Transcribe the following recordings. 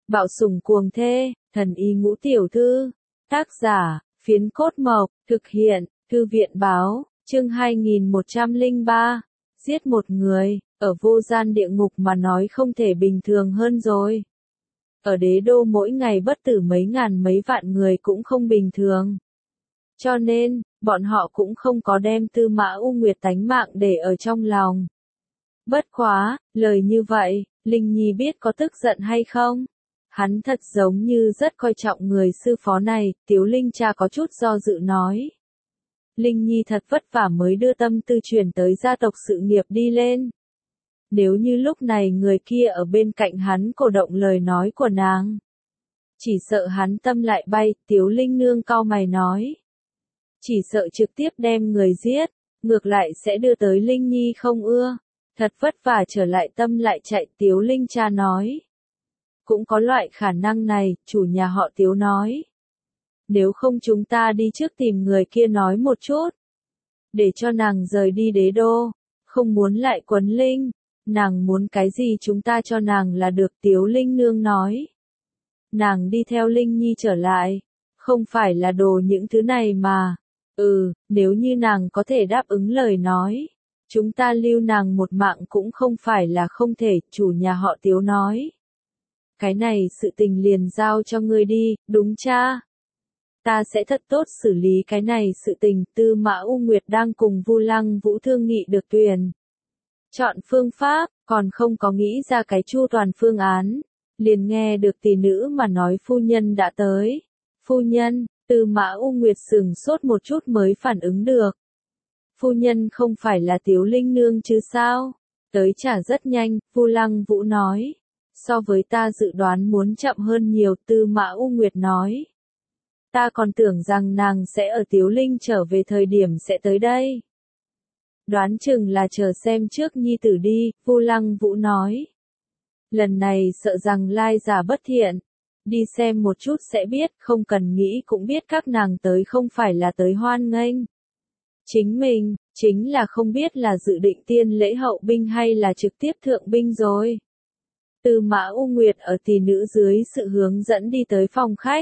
Bạo sủng cuồng thê, thần y ngũ tiểu thư. Tác giả, Phiến Cốt Mộc, thực hiện, Thư viện báo, chương 2103. Giết một người, ở vô gian địa ngục mà nói không thể bình thường hơn rồi. Ở đế đô mỗi ngày bất tử mấy ngàn mấy vạn người cũng không bình thường. Cho nên, bọn họ cũng không có đem Tư Mã U Nguyệt tánh mạng để ở trong lòng. Bất quá, lời như vậy, Linh Nhi biết có tức giận hay không? Hắn thật giống như rất coi trọng người sư phó này, Tiếu Linh cha có chút do dự nói. Linh Nhi thật vất vả mới đưa tâm tư chuyển tới gia tộc sự nghiệp đi lên. Nếu như lúc này người kia ở bên cạnh hắn cổ động lời nói của nàng. Chỉ sợ hắn tâm lại bay, Tiếu Linh nương cau mày nói. Chỉ sợ trực tiếp đem người giết, ngược lại sẽ đưa tới Linh Nhi không ưa. Thật vất vả trở lại tâm lại chạy, Tiếu Linh cha nói. Cũng có loại khả năng này, chủ nhà họ Tiếu nói. Nếu không chúng ta đi trước tìm người kia nói một chút. Để cho nàng rời đi đế đô. Không muốn lại quấn Linh. Nàng muốn cái gì chúng ta cho nàng là được, Tiếu Linh nương nói. Nàng đi theo Linh Nhi trở lại. Không phải là đồ những thứ này mà. Nếu như nàng có thể đáp ứng lời nói. Chúng ta lưu nàng một mạng cũng không phải là không thể, chủ nhà họ Tiếu nói. Cái này sự tình liền giao cho ngươi đi, đúng cha? Ta sẽ thật tốt xử lý cái này sự tình. Tư Mã U Nguyệt đang cùng Vu Lăng Vũ thương nghị được tuyển. Chọn phương pháp, còn không có nghĩ ra cái chu toàn phương án. Liền nghe được tỷ nữ mà nói phu nhân đã tới. Phu nhân, Tư Mã U Nguyệt sửng sốt một chút mới phản ứng được. Phu nhân không phải là Tiếu Linh nương chứ sao? Tới trả rất nhanh, Vu Lăng Vũ nói. So với ta dự đoán muốn chậm hơn nhiều, Tư Mã U Nguyệt nói. Ta còn tưởng rằng nàng sẽ ở Tiếu Linh trở về thời điểm sẽ tới đây. Đoán chừng là chờ xem trước nhi tử đi, Vu Lăng Vũ nói. Lần này sợ rằng lai giả bất thiện. Đi xem một chút sẽ biết, không cần nghĩ cũng biết các nàng tới không phải là tới hoan nghênh. Chính mình, chính là không biết là dự định tiên lễ hậu binh hay là trực tiếp thượng binh rồi. Tư Mã U Nguyệt ở tỷ nữ dưới sự hướng dẫn đi tới phòng khách.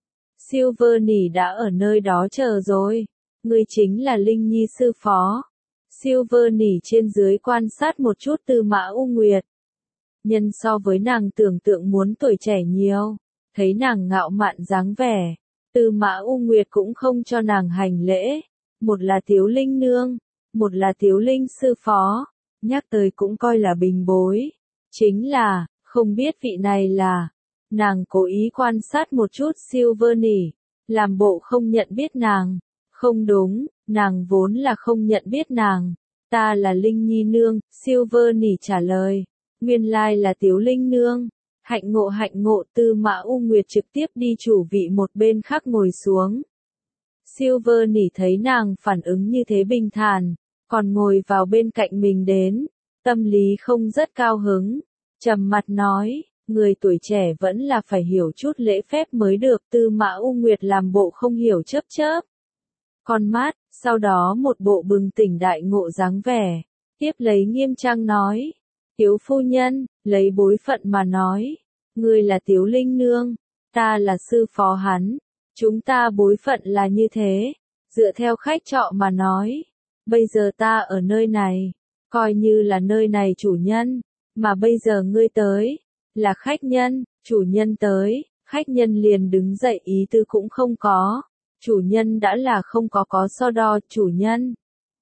Silver Nỉ đã ở nơi đó chờ rồi. Người chính là Linh Nhi sư phó. Silver Nỉ trên dưới quan sát một chút Tư Mã U Nguyệt. Nhân so với nàng tưởng tượng muốn tuổi trẻ nhiều. Thấy nàng ngạo mạn dáng vẻ. Tư Mã U Nguyệt cũng không cho nàng hành lễ. Một là Tiếu Linh nương. Một là Tiếu Linh sư phó. Nhắc tới cũng coi là bình bối. Chính là, không biết vị này là. Nàng cố ý quan sát một chút Silver Nỉ. Làm bộ không nhận biết nàng. Không đúng, nàng vốn là không nhận biết nàng. Ta là Linh Nhi nương, Silver Nỉ trả lời. Nguyên lai là Tiếu Linh nương. Hạnh ngộ, Tư Mã U Nguyệt trực tiếp đi chủ vị một bên khác ngồi xuống. Silver Nỉ thấy nàng phản ứng như thế bình thản, còn ngồi vào bên cạnh mình đến. Tâm lý không rất cao hứng. Trầm mặt nói, người tuổi trẻ vẫn là phải hiểu chút lễ phép mới được. Tư Mã U Nguyệt làm bộ không hiểu chớp chớp con mắt, sau đó một bộ bừng tỉnh đại ngộ dáng vẻ. Tiếp lấy nghiêm trang nói, Tiếu phu nhân, lấy bối phận mà nói. Ngươi là Tiếu Linh nương, ta là sư phó hắn. Chúng ta bối phận là như thế. Dựa theo khách trọ mà nói. Bây giờ ta ở nơi này, coi như là nơi này chủ nhân. Mà bây giờ ngươi tới, là khách nhân, chủ nhân tới, khách nhân liền đứng dậy ý tư cũng không có. Chủ nhân đã là không có so đo, chủ nhân.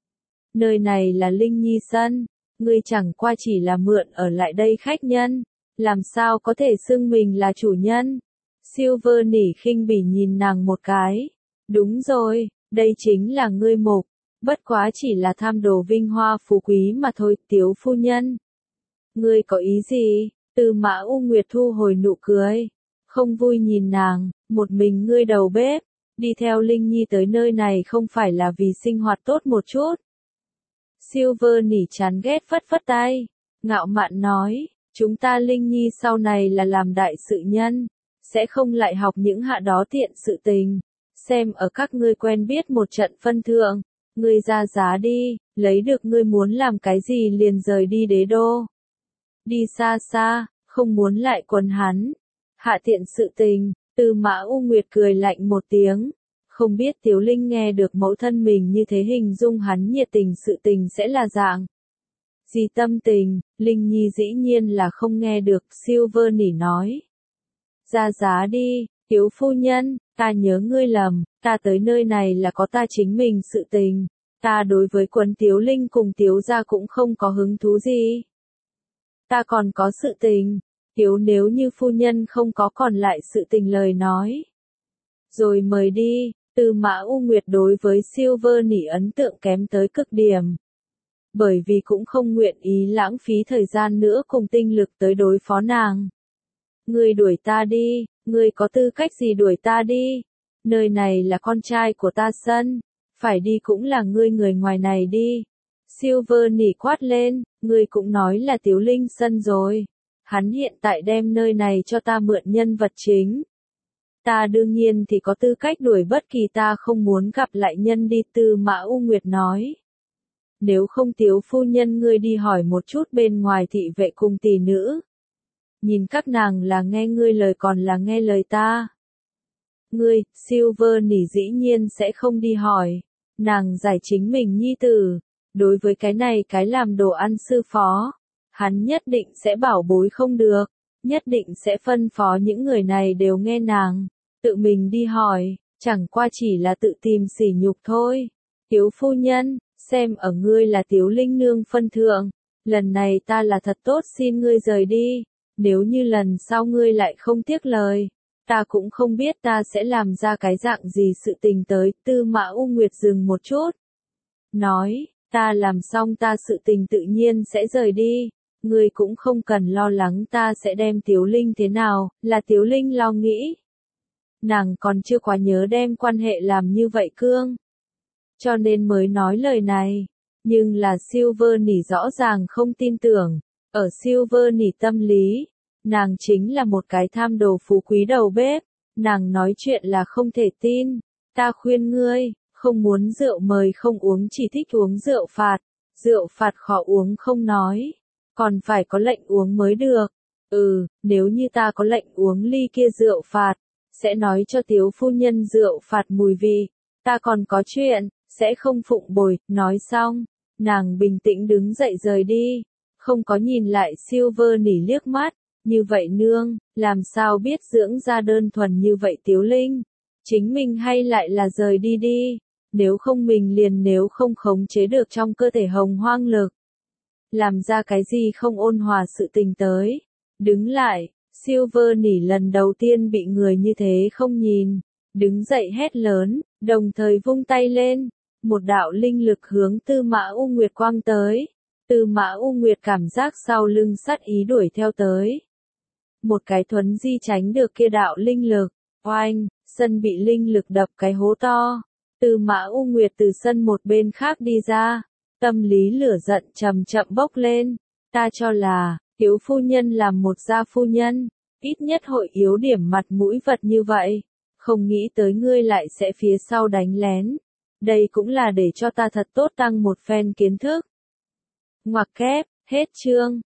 Nơi này là Linh Nhi sân, ngươi chẳng qua chỉ là mượn ở lại đây khách nhân, làm sao có thể xưng mình là chủ nhân. Silver Nỉ khinh bỉ nhìn nàng một cái. Đúng rồi, đây chính là ngươi mục, bất quá chỉ là tham đồ vinh hoa phú quý mà thôi, Tiếu phu nhân. Ngươi có ý gì? Tư Mã U Nguyệt thu hồi nụ cười. Không vui nhìn nàng, một mình ngươi đầu bếp. Đi theo Linh Nhi tới nơi này không phải là vì sinh hoạt tốt một chút. Silver Nỉ chán ghét phất phất tay. Ngạo mạn nói, chúng ta Linh Nhi sau này là làm đại sự nhân. Sẽ không lại học những hạ đó tiện sự tình. Xem ở các ngươi quen biết một trận phân thượng. Ngươi ra giá đi, lấy được ngươi muốn làm cái gì liền rời đi đế đô. Đi xa xa, không muốn lại quấn hắn. Hạ tiện sự tình, Tư Mã U Nguyệt cười lạnh một tiếng. Không biết Tiếu Linh nghe được mẫu thân mình như thế hình dung hắn nhiệt tình sự tình sẽ là dạng gì tâm tình, Linh Nhi dĩ nhiên là không nghe được, Silver nỉ nói. Ra giá đi, Tiếu phu nhân, ta nhớ ngươi lầm, ta tới nơi này là có ta chính mình sự tình, ta đối với quần Tiếu Linh cùng Tiếu gia cũng không có hứng thú gì. Ta còn có sự tình, Tiếu nếu như phu nhân không có còn lại sự tình lời nói. Rồi mời đi, Tư Mã U Nguyệt đối với Silver nỉ ấn tượng kém tới cực điểm. Bởi vì cũng không nguyện ý lãng phí thời gian nữa cùng tinh lực tới đối phó nàng. Ngươi đuổi ta đi, ngươi có tư cách gì đuổi ta đi? Nơi này là con trai của ta sân, phải đi cũng là ngươi người ngoài này đi. Silver nỉ quát lên, ngươi cũng nói là Tiếu Linh sân rồi. Hắn hiện tại đem nơi này cho ta mượn nhân vật chính. Ta đương nhiên thì có tư cách đuổi bất kỳ ta không muốn gặp lại nhân đi, Tư Mã U Nguyệt nói. Nếu không Tiếu phu nhân ngươi đi hỏi một chút bên ngoài thị vệ cùng tỷ nữ. Nhìn các nàng là nghe ngươi lời còn là nghe lời ta. Ngươi, Silver nỉ dĩ nhiên sẽ không đi hỏi. Nàng giải chính mình nhi tử. Đối với cái này cái làm đồ ăn sư phó. Hắn nhất định sẽ bảo bối không được. Nhất định sẽ phân phó những người này đều nghe nàng. Tự mình đi hỏi. Chẳng qua chỉ là tự tìm sỉ nhục thôi. Tiếu phu nhân, xem ở ngươi là Tiếu Linh nương phân thượng. Lần này ta là thật tốt xin ngươi rời đi. Nếu như lần sau ngươi lại không tiếc lời, ta cũng không biết ta sẽ làm ra cái dạng gì sự tình tới. Tư Mã U Nguyệt dừng một chút. Nói, ta làm xong ta sự tình tự nhiên sẽ rời đi. Ngươi cũng không cần lo lắng ta sẽ đem Tiếu Linh thế nào, là Tiếu Linh lo nghĩ. Nàng còn chưa quá nhớ đem quan hệ làm như vậy cương. Cho nên mới nói lời này. Nhưng là Silver nỉ rõ ràng không tin tưởng. Ở Silver nỉ tâm lý, nàng chính là một cái tham đồ phú quý đầu bếp. Nàng nói chuyện là không thể tin. Ta khuyên ngươi, không muốn rượu mời không uống chỉ thích uống rượu phạt. Rượu phạt khó uống không nói. Còn phải có lệnh uống mới được. Nếu như ta có lệnh uống ly kia rượu phạt, sẽ nói cho Tiếu phu nhân rượu phạt mùi vị. Ta còn có chuyện, sẽ không phụng bồi. Nói xong, nàng bình tĩnh đứng dậy rời đi. Không có nhìn lại Silver nỉ liếc mắt. Như vậy nương, làm sao biết dưỡng ra đơn thuần như vậy Tiếu Linh. Chính mình hay lại là rời đi đi. Nếu không mình liền nếu không khống chế được trong cơ thể hồng hoang lực. Làm ra cái gì không ôn hòa sự tình tới. Đứng lại, Silver nỉ lần đầu tiên bị người như thế không nhìn. Đứng dậy hét lớn, đồng thời vung tay lên. Một đạo linh lực hướng Tư Mã U Nguyệt quang tới. Tư Mã U Nguyệt cảm giác sau lưng sát ý đuổi theo tới. Một cái thuấn di tránh được kia đạo linh lực. Oanh, sân bị linh lực đập cái hố to. Tư Mã U Nguyệt từ sân một bên khác đi ra. Tâm lý lửa giận chậm chậm bốc lên. Ta cho là, Tiếu phu nhân làm một gia phu nhân. Ít nhất hội yếu điểm mặt mũi vật như vậy. Không nghĩ tới ngươi lại sẽ phía sau đánh lén. Đây cũng là để cho ta thật tốt tăng một phen kiến thức. Ngoặc kép, hết chương.